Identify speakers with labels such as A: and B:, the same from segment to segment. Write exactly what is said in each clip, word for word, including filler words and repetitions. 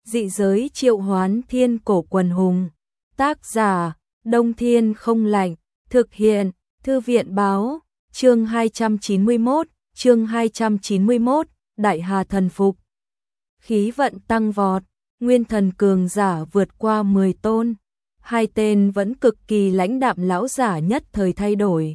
A: Dị giới triệu hoán thiên cổ quần hùng. Tác giả, Đông Thiên không lạnh. Thực hiện, Thư viện báo. Chương hai trăm chín mươi mốt, chương hai trăm chín mươi mốt, Đại Hà thần phục. Khí vận tăng vọt, nguyên thần cường giả vượt qua mười tôn. Hai tên vẫn cực kỳ lãnh đạm lão giả nhất thời thay đổi.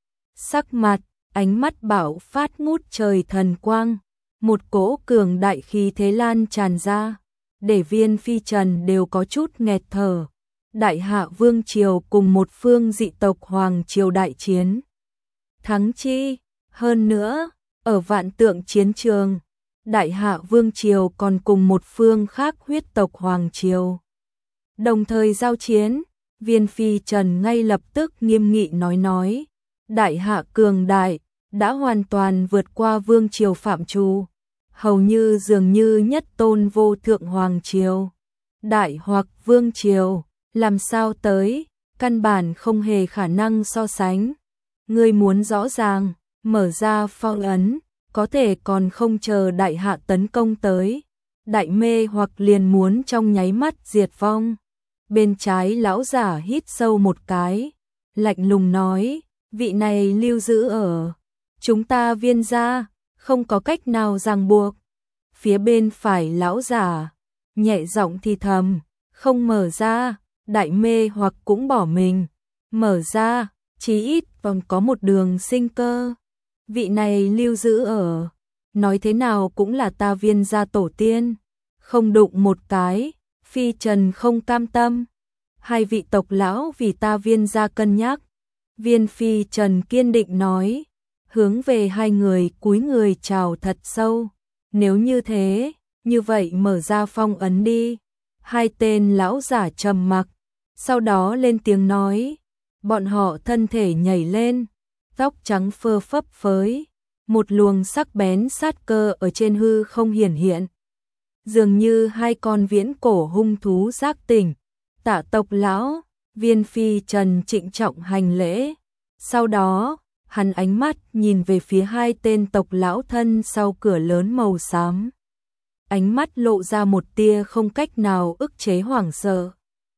A: Sắc mặt, ánh mắt bạo phát ngút trời thần quang. Một cỗ cường đại khí thế lan tràn ra, để Viên Phi Trần đều có chút nghẹt thở. Đại Hạ Vương Triều cùng một phương dị tộc Hoàng Triều đại chiến. Thắng chi, hơn nữa, ở vạn tượng chiến trường, Đại Hạ Vương Triều còn cùng một phương khác huyết tộc Hoàng Triều. Đồng thời giao chiến, Viên Phi Trần ngay lập tức nghiêm nghị nói nói, Đại Hạ cường đại, đã hoàn toàn vượt qua Vương Triều phạm trù, hầu như dường như nhất tôn vô thượng Hoàng Triều. Đại hoặc Vương Triều, làm sao tới, căn bản không hề khả năng so sánh. Ngươi muốn rõ ràng, mở ra phong ấn, có thể còn không chờ Đại Hạ tấn công tới. Đại mê hoặc liền muốn trong nháy mắt diệt vong. Bên trái lão giả hít sâu một cái, lạnh lùng nói, vị này lưu giữ ở chúng ta Viên gia, không có cách nào ràng buộc. Phía bên phải lão giả, nhẹ giọng thì thầm, không mở ra, đại mê hoặc cũng bỏ mình. Mở ra, chí ít còn có một đường sinh cơ. Vị này lưu giữ ở, nói thế nào cũng là ta Viên gia tổ tiên. Không đụng một cái, Phi Trần không cam tâm. Hai vị tộc lão vì ta Viên gia cân nhắc. Viên Phi Trần kiên định nói, hướng về hai người cúi người chào thật sâu. Nếu như thế, như vậy mở ra phong ấn đi. Hai tên lão giả trầm mặc, sau đó lên tiếng nói, bọn họ thân thể nhảy lên, tóc trắng phơ phấp phới, một luồng sắc bén sát cơ ở trên hư không hiển hiện. Dường như hai con viễn cổ hung thú giác tỉnh. Tạ tộc lão, Viên Phi Trần trịnh trọng hành lễ. Sau đó, hắn ánh mắt nhìn về phía hai tên tộc lão thân sau cửa lớn màu xám. Ánh mắt lộ ra một tia không cách nào ức chế hoảng sợ.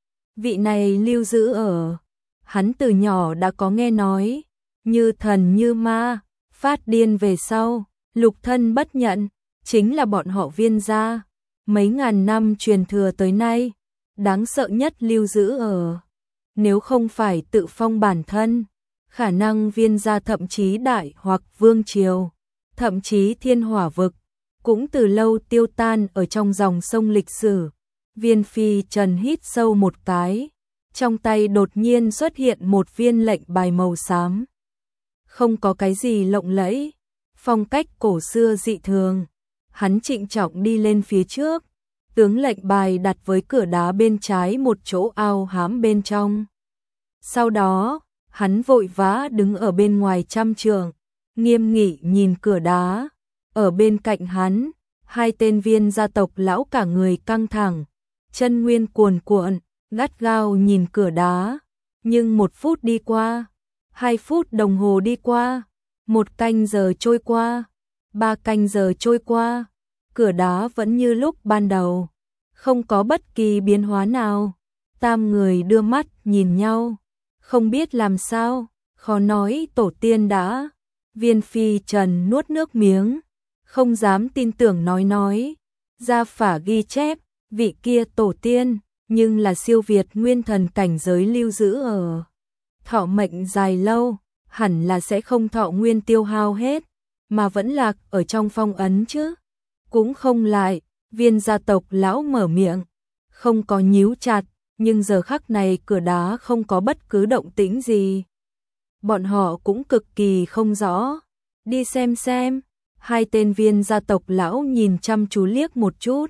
A: Vị này lưu giữ ở, hắn từ nhỏ đã có nghe nói, như thần như ma, phát điên về sau, lục thân bất nhận, chính là bọn họ Viên gia. Mấy ngàn năm truyền thừa tới nay, đáng sợ nhất lưu giữ ở. Nếu không phải tự phong bản thân, khả năng Viên gia thậm chí đại hoặc Vương Triều, thậm chí thiên hỏa vực, cũng từ lâu tiêu tan ở trong dòng sông lịch sử. Viên Phi Trần hít sâu một cái, trong tay đột nhiên xuất hiện một viên lệnh bài màu xám. Không có cái gì lộng lẫy, phong cách cổ xưa dị thường. Hắn trịnh trọng đi lên phía trước, tướng lệnh bài đặt với cửa đá bên trái một chỗ ao hám bên trong. Sau đó, hắn vội vã đứng ở bên ngoài trăm trượng, nghiêm nghị nhìn cửa đá. Ở bên cạnh hắn, hai tên Viên gia tộc lão cả người căng thẳng, chân nguyên cuồn cuộn, gắt gao nhìn cửa đá. Nhưng một phút đi qua, hai phút đồng hồ đi qua, một canh giờ trôi qua, ba canh giờ trôi qua, cửa đá vẫn như lúc ban đầu, không có bất kỳ biến hóa nào. Tam người đưa mắt nhìn nhau, không biết làm sao, khó nói tổ tiên đã. Viên Phi Trần nuốt nước miếng, không dám tin tưởng nói nói, gia phả ghi chép, vị kia tổ tiên, nhưng là siêu việt nguyên thần cảnh giới lưu giữ ở. Thọ mệnh dài lâu, hẳn là sẽ không thọ nguyên tiêu hao hết, mà vẫn lạc ở trong phong ấn chứ. Cũng không lại, Viên gia tộc lão mở miệng, không có nhíu chặt, nhưng giờ khắc này cửa đá không có bất cứ động tĩnh gì. Bọn họ cũng cực kỳ không rõ, đi xem xem. Hai tên Viên gia tộc lão nhìn chăm chú liếc một chút.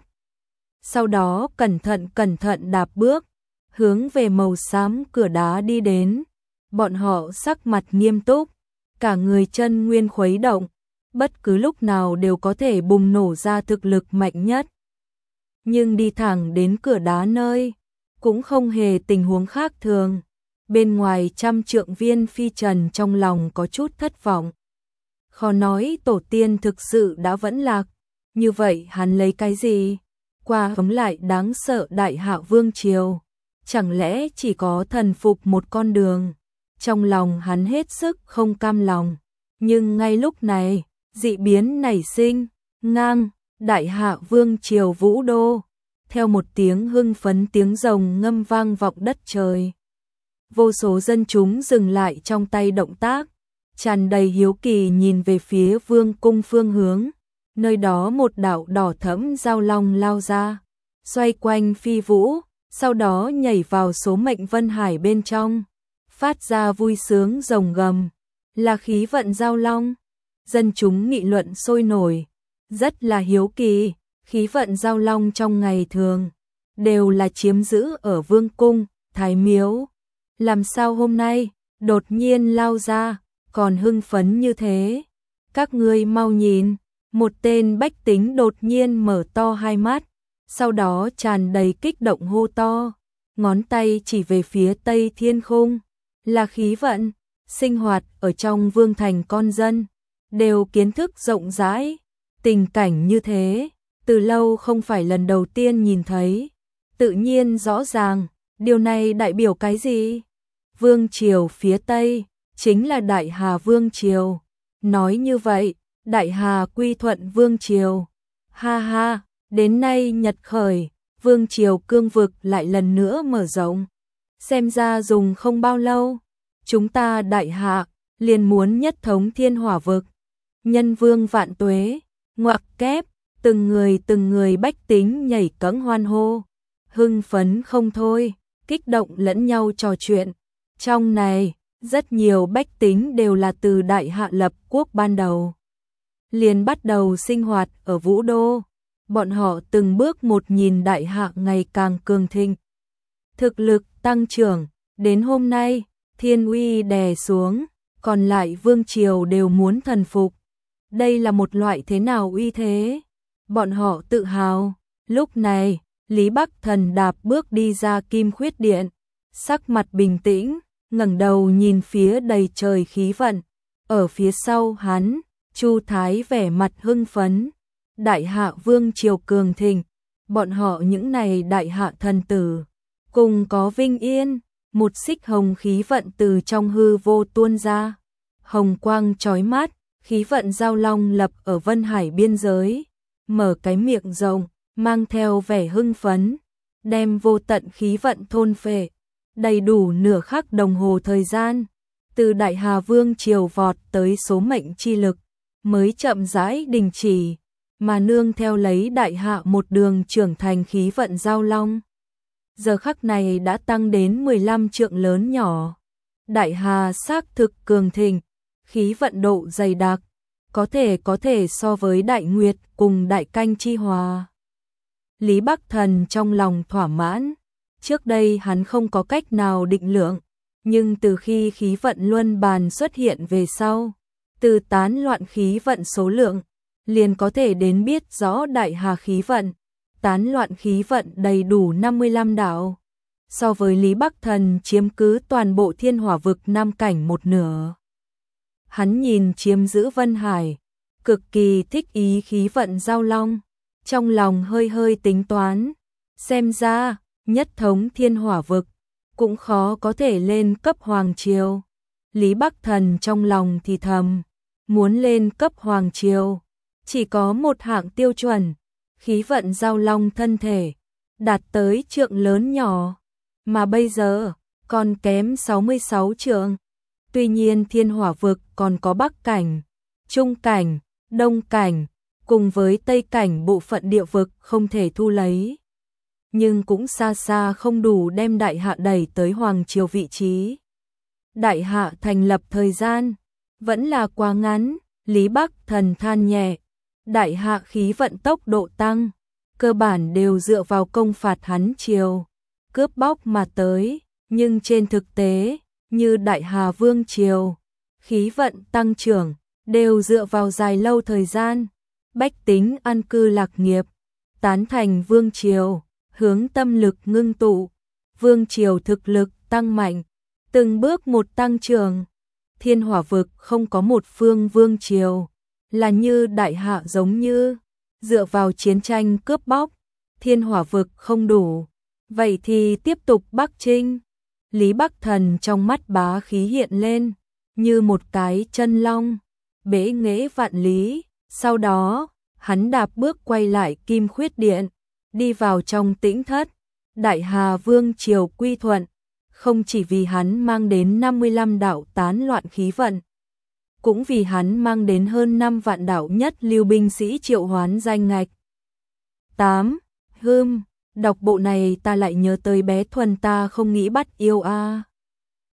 A: Sau đó cẩn thận cẩn thận đạp bước, hướng về màu xám cửa đá đi đến. Bọn họ sắc mặt nghiêm túc, cả người chân nguyên khuấy động, bất cứ lúc nào đều có thể bùng nổ ra thực lực mạnh nhất. Nhưng đi thẳng đến cửa đá nơi, cũng không hề tình huống khác thường. Bên ngoài trăm trượng Viên Phi Trần trong lòng có chút thất vọng. Khó nói tổ tiên thực sự đã vẫn lạc, như vậy hắn lấy cái gì? qua tóm lại đáng sợ Đại Hạ Vương Triều. Chẳng lẽ chỉ có thần phục một con đường? Trong lòng hắn hết sức không cam lòng. Nhưng ngay lúc này, dị biến nảy sinh, ngang, Đại Hạ Vương Triều Vũ Đô. Theo một tiếng hưng phấn tiếng rồng ngâm vang vọng đất trời. Vô số dân chúng dừng lại trong tay động tác, tràn đầy hiếu kỳ nhìn về phía vương cung phương hướng. Nơi đó một đạo đỏ thẫm giao long lao ra, xoay quanh phi vũ, sau đó nhảy vào số mệnh vân hải bên trong, phát ra vui sướng rồng gầm, là khí vận giao long. Dân chúng nghị luận sôi nổi, rất là hiếu kỳ, khí vận giao long trong ngày thường đều là chiếm giữ ở vương cung, thái miếu. Làm sao hôm nay đột nhiên lao ra, còn hưng phấn như thế? Các ngươi mau nhìn, một tên bách tính đột nhiên mở to hai mắt, sau đó tràn đầy kích động hô to, ngón tay chỉ về phía tây thiên khung, là khí vận. Sinh hoạt ở trong vương thành con dân đều kiến thức rộng rãi, tình cảnh như thế từ lâu không phải lần đầu tiên nhìn thấy, tự nhiên rõ ràng điều này đại biểu cái gì. Vương triều phía tây chính là Đại Hà Vương triều. Nói như vậy, Đại Hà quy thuận Vương triều. Ha ha, đến nay Nhật khởi, Vương triều cương vực lại lần nữa mở rộng. Xem ra dùng không bao lâu, chúng ta Đại Hạ liền muốn nhất thống thiên hỏa vực. Nhân vương vạn tuế, ngoặc kép, từng người từng người bách tính nhảy cẫng hoan hô, hưng phấn không thôi, kích động lẫn nhau trò chuyện. Trong này, rất nhiều bách tính đều là từ Đại Hạ lập quốc ban đầu liền bắt đầu sinh hoạt ở Vũ Đô. Bọn họ từng bước một nhìn Đại Hạ ngày càng cường thịnh, thực lực tăng trưởng, đến hôm nay, thiên uy đè xuống, còn lại vương triều đều muốn thần phục. Đây là một loại thế nào uy thế? Bọn họ tự hào. Lúc này, Lý Bắc Thần đạp bước đi ra Kim Khuyết Điện, sắc mặt bình tĩnh, ngẩng đầu nhìn phía đầy trời khí vận. Ở phía sau hắn, Chu Thái vẻ mặt hưng phấn. Đại Hạ Vương triều cường thịnh, bọn họ những này Đại Hạ thần tử cùng có vinh yên. Một xích hồng khí vận từ trong hư vô tuôn ra, hồng quang chói mắt, khí vận giao long lập ở Vân Hải biên giới, mở cái miệng rộng, mang theo vẻ hưng phấn, đem vô tận khí vận thôn phệ. Đầy đủ nửa khắc đồng hồ thời gian, từ Đại Hà Vương triều vọt tới số mệnh chi lực, mới chậm rãi đình chỉ, mà nương theo lấy Đại Hạ một đường trưởng thành khí vận giao long. Giờ khắc này đã tăng đến mười lăm trượng lớn nhỏ. Đại Hà xác thực cường thịnh, khí vận độ dày đặc, có thể có thể so với Đại Nguyệt cùng Đại Canh chi hòa. Lý Bắc Thần trong lòng thỏa mãn, trước đây hắn không có cách nào định lượng, nhưng từ khi khí vận luân bàn xuất hiện về sau, từ tán loạn khí vận số lượng, liền có thể đến biết rõ Đại Hà khí vận. Tán loạn khí vận đầy đủ năm mươi lăm đạo, so với Lý Bắc Thần chiếm cứ toàn bộ thiên hỏa vực nam cảnh một nửa. Hắn nhìn chiếm giữ Vân Hải, cực kỳ thích ý khí vận giao long, trong lòng hơi hơi tính toán, xem ra, nhất thống thiên hỏa vực, cũng khó có thể lên cấp hoàng triều. Lý Bắc Thần trong lòng thì thầm, muốn lên cấp hoàng triều, chỉ có một hạng tiêu chuẩn. Khí vận giao long thân thể đạt tới trượng lớn nhỏ, mà bây giờ còn kém sáu mươi sáu trượng. Tuy nhiên thiên hỏa vực còn có bắc cảnh, trung cảnh, đông cảnh, cùng với tây cảnh bộ phận địa vực không thể thu lấy. Nhưng cũng xa xa không đủ đem Đại Hạ đẩy tới hoàng triều vị trí. Đại Hạ thành lập thời gian vẫn là quá ngắn, Lý Bắc Thần than nhẹ. Đại Hạ khí vận tốc độ tăng, cơ bản đều dựa vào công phạt hắn triều, cướp bóc mà tới, nhưng trên thực tế, như Đại Hà Vương triều, khí vận tăng trưởng, đều dựa vào dài lâu thời gian, bách tính an cư lạc nghiệp, tán thành Vương triều, hướng tâm lực ngưng tụ, Vương triều thực lực tăng mạnh, từng bước một tăng trưởng. Thiên hỏa vực không có một phương Vương triều là như Đại Hạ giống như dựa vào chiến tranh cướp bóc, thiên hỏa vực không đủ, vậy thì tiếp tục Bắc Trinh. Lý Bắc Thần trong mắt bá khí hiện lên, như một cái chân long, bế nghễ vạn lý, sau đó, hắn đạp bước quay lại Kim Khuyết Điện, đi vào trong tĩnh thất, Đại Hà Vương triều quy thuận, không chỉ vì hắn mang đến năm mươi lăm đạo tán loạn khí vận, cũng vì hắn mang đến hơn năm vạn đạo nhất lưu binh sĩ triệu hoán danh ngạch. tám. Hưm, đọc bộ này ta lại nhớ tới bé Thuần ta không nghĩ bắt yêu a.